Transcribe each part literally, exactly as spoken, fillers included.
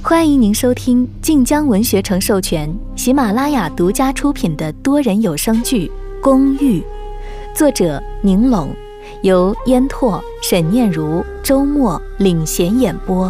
欢迎您收听晋江文学城授权、喜马拉雅独家出品的多人有声剧《公寓》，作者宁拢，由烟拓、沈念如、周末领衔演播。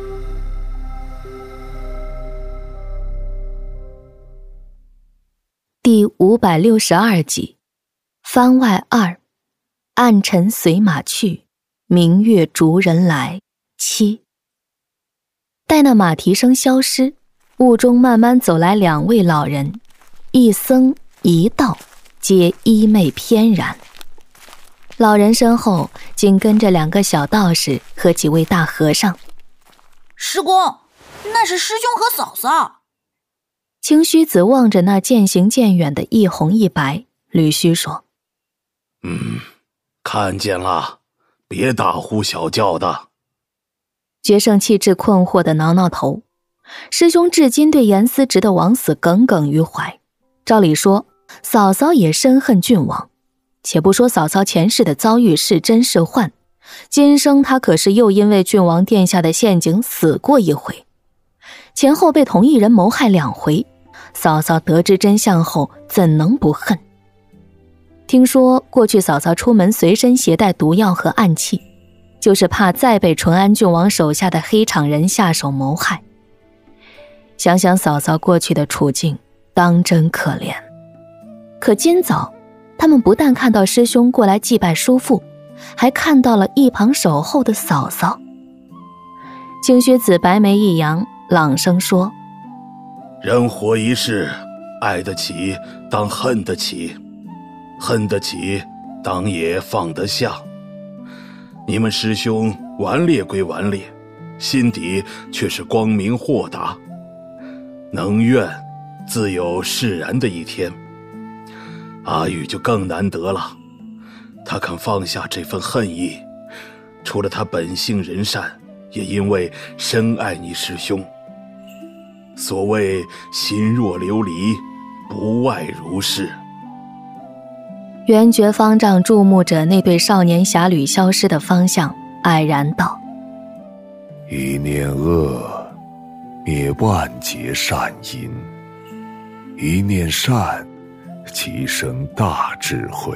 第五百六十二集，番外二，暗尘随马去，明月逐人来。七。待那马蹄声消失，雾中慢慢走来两位老人，一僧一道，皆衣袂翩然。老人身后紧跟着两个小道士和几位大和尚。 师公，那是师兄和嫂嫂。 清虚子望着那渐行渐远的一红一白，吕须说： 嗯，看见了，别大呼小叫的。 决胜气质困惑地挠挠头，师兄至今对严思直的枉死耿耿于怀。照理说，嫂嫂也深恨郡王，且不说嫂嫂前世的遭遇是真是幻，今生她可是又因为郡王殿下的陷阱死过一回，前后被同一人谋害两回，嫂嫂得知真相后怎能不恨？听说过去嫂嫂出门随身携带毒药和暗器，就是怕再被淳安郡王手下的黑场人下手谋害。想想嫂嫂过去的处境，当真可怜。可今早他们不但看到师兄过来祭拜叔父，还看到了一旁守候的嫂嫂。清虚子白眉一扬，朗声说： 人活一世，爱得起当恨得起，恨得起当也放得下。你们师兄顽劣归顽劣，心底却是光明豁达，能怨自有释然的一天。阿玉就更难得了，他肯放下这份恨意，除了他本性仁善，也因为深爱你师兄。所谓心若琉璃，不外如是。 圆觉方丈注目着那对少年侠侣消失的方向，黯然道： 一念恶，灭万劫善因；一念善，即生大智慧。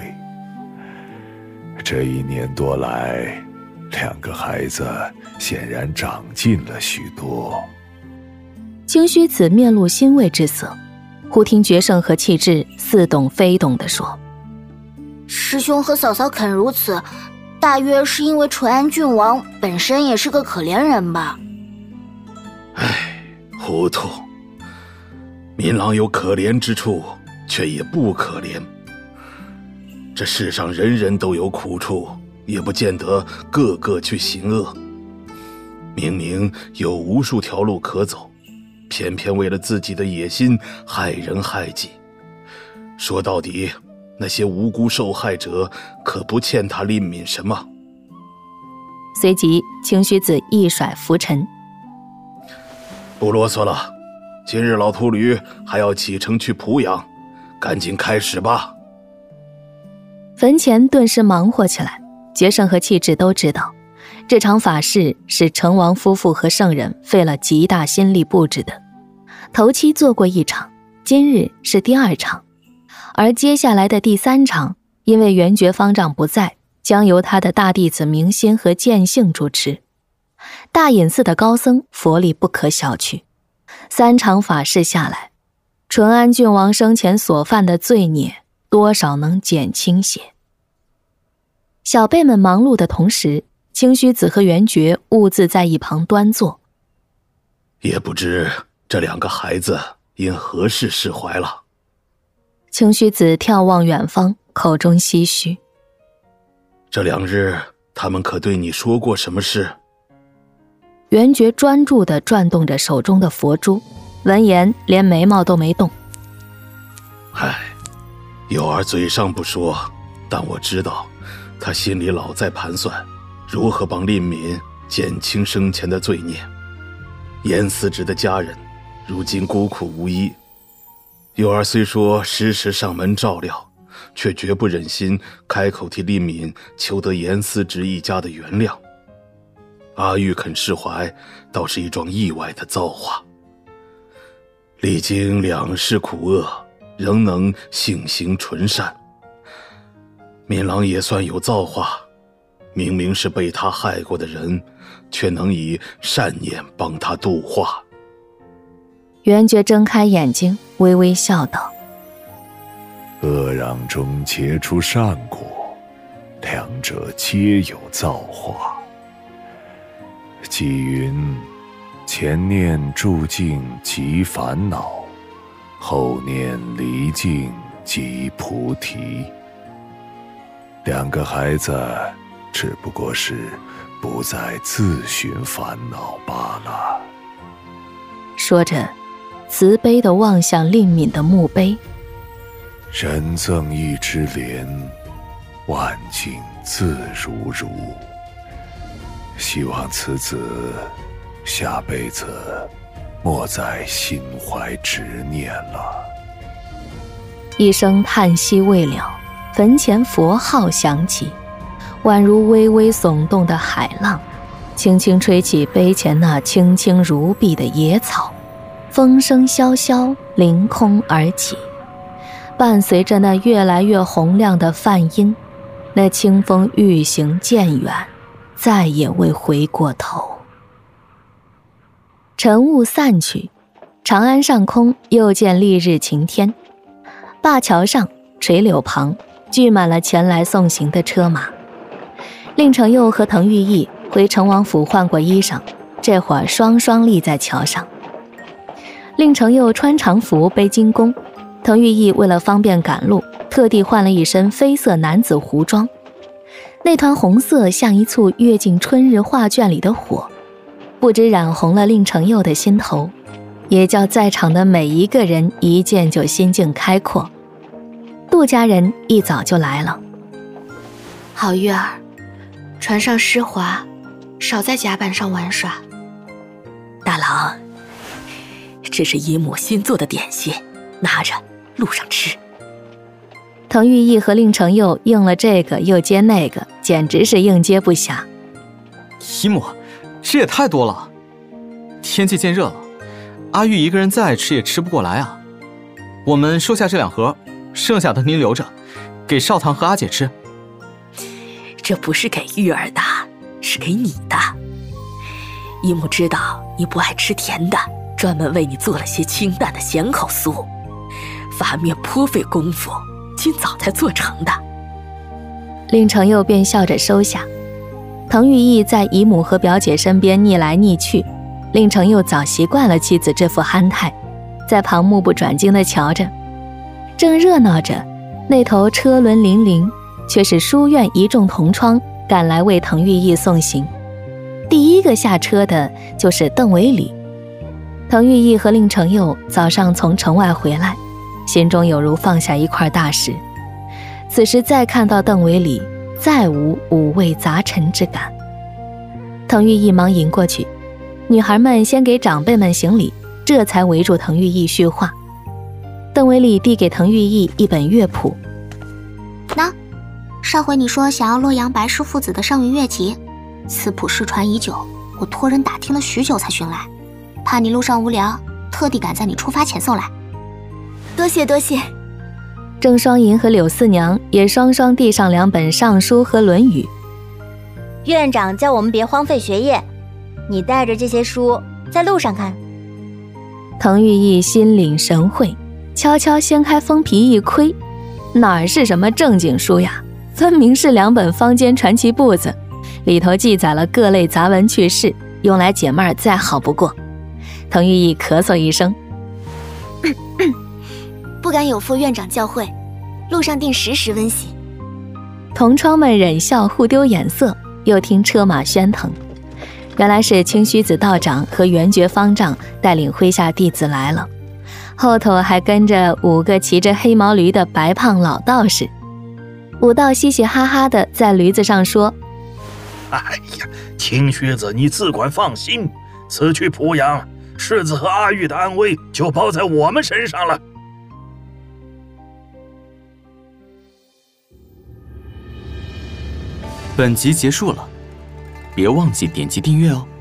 这一年多来，两个孩子显然长进了许多。 清虚子面露欣慰之色，忽听决胜和气质似懂非懂地说： 师兄和嫂嫂肯如此，大约是因为淳安郡王本身也是个可怜人吧。 唉，糊涂。民郎有可怜之处，却也不可怜。这世上人人都有苦处，也不见得个个去行恶。明明有无数条路可走，偏偏为了自己的野心害人害己。说到底，那些无辜受害者可不欠他怜悯什么。 随即清虚子一甩拂尘： 不啰嗦了，今日老秃驴还要启程去濮阳，赶紧开始吧。 坟前顿时忙活起来。决胜和气质都知道，这场法事是成王夫妇和圣人费了极大心力布置的。头七做过一场，今日是第二场，而接下来的第三场，因为圆觉方丈不在，将由他的大弟子明心和建性主持。大隐寺的高僧佛力不可小觑，三场法事下来，淳安郡王生前所犯的罪孽多少能减轻些。小辈们忙碌的同时，清虚子和圆觉兀自在一旁端坐。 也不知这两个孩子因何事释怀了。 清虚子眺望远方，口中唏嘘： 这两日他们可对你说过什么事？ 圆觉专注地转动着手中的佛珠，闻言连眉毛都没动。 唉，幼儿嘴上不说，但我知道他心里老在盘算如何帮令敏减轻生前的罪孽。严思直的家人如今孤苦无依，幼儿虽说时时上门照料，却绝不忍心开口替令敏求得严思直一家的原谅。 阿玉肯释怀，倒是一桩意外的造化。历经两世苦厄，仍能性行纯善。敏郎也算有造化，明明是被他害过的人，却能以善念帮他度化。 元觉睁开眼睛，微微笑道： 恶壤中结出善果，两者皆有造化。纪云：前念住境即烦恼，后念离境即菩提。两个孩子只不过是不再自寻烦恼罢了。 说着，慈悲地望向令敏的墓碑。 人赠一枝莲，万境自如如。希望此子下辈子莫再心怀执念了。 一声叹息未了，坟前佛号响起，宛如微微耸动的海浪，轻轻吹起碑前那青青如碧的野草，风声萧萧，凌空而起，伴随着那越来越洪亮的梵音，那清风愈行渐远，再也未回过头。晨雾散去，长安上空又见丽日晴天，灞桥上垂柳旁聚满了前来送行的车马。令程佑和滕玉义回成王府换过衣裳，这会儿双双立在桥上。令程佑穿长服背金弓，滕玉义为了方便赶路，特地换了一身绯色男子胡装。那团红色像一簇跃进春日画卷里的火，不知染红了令程佑的心头，也叫在场的每一个人一见就心境开阔。杜家人一早就来了。 好玉儿，船上湿滑，少在甲板上玩耍。 大郎，这是姨母新做的点心，拿着路上吃。 滕玉义和令程佑应了这个又接那个，简直是应接不暇。 姨母，这也太多了。天气渐热了，阿玉一个人再吃也吃不过来啊。我们收下这两盒，剩下的您留着，给少棠和阿姐吃。 这不是给玉儿的，是给你的。姨母知道你不爱吃甜的，专门为你做了些清淡的咸口酥，发面颇费功夫，今早才做成的。 令程佑便笑着收下。滕玉义在姨母和表姐身边逆来逆去，令程佑早习惯了妻子这副憨态，在旁目不转睛地瞧着。正热闹着，那头车轮粼粼，却是书院一众同窗赶来为滕玉义送行。第一个下车的就是邓维礼。滕玉义和令程佑早上从城外回来，心中有如放下一块大石。此时再看到邓维礼，再无五味杂陈之感。滕玉义忙迎过去，女孩们先给长辈们行礼，这才围住滕玉义叙话。邓维礼递给滕玉义一本乐谱。 那上回你说想要洛阳白氏父子的上云乐集，此谱失传已久，我托人打听了许久才寻来，怕你路上无聊，特地赶在你出发前送来。 多谢多谢。 郑双银和柳四娘也双双递上两本尚书和论语。 院长叫我们别荒废学业，你带着这些书在路上看。 滕玉义心领神会，悄悄掀开封皮一窥，哪儿是什么正经书呀，分明是两本坊间传奇簿子，里头记载了各类杂文趣事，用来解闷儿再好不过。滕玉义咳嗽一声， 不敢有负院长教诲，路上定时时温习。 同窗们忍笑互丢眼色，又听车马喧腾。原来是清虚子道长和元觉方丈带领麾下弟子来了，后头还跟着五个骑着黑毛驴的白胖老道士。武道嘻嘻哈哈的在驴子上说： 哎呀，清虚子你自管放心，此去濮阳，世子和阿玉的安危就包在我们身上了。 本集结束了， 别忘记点击订阅哦。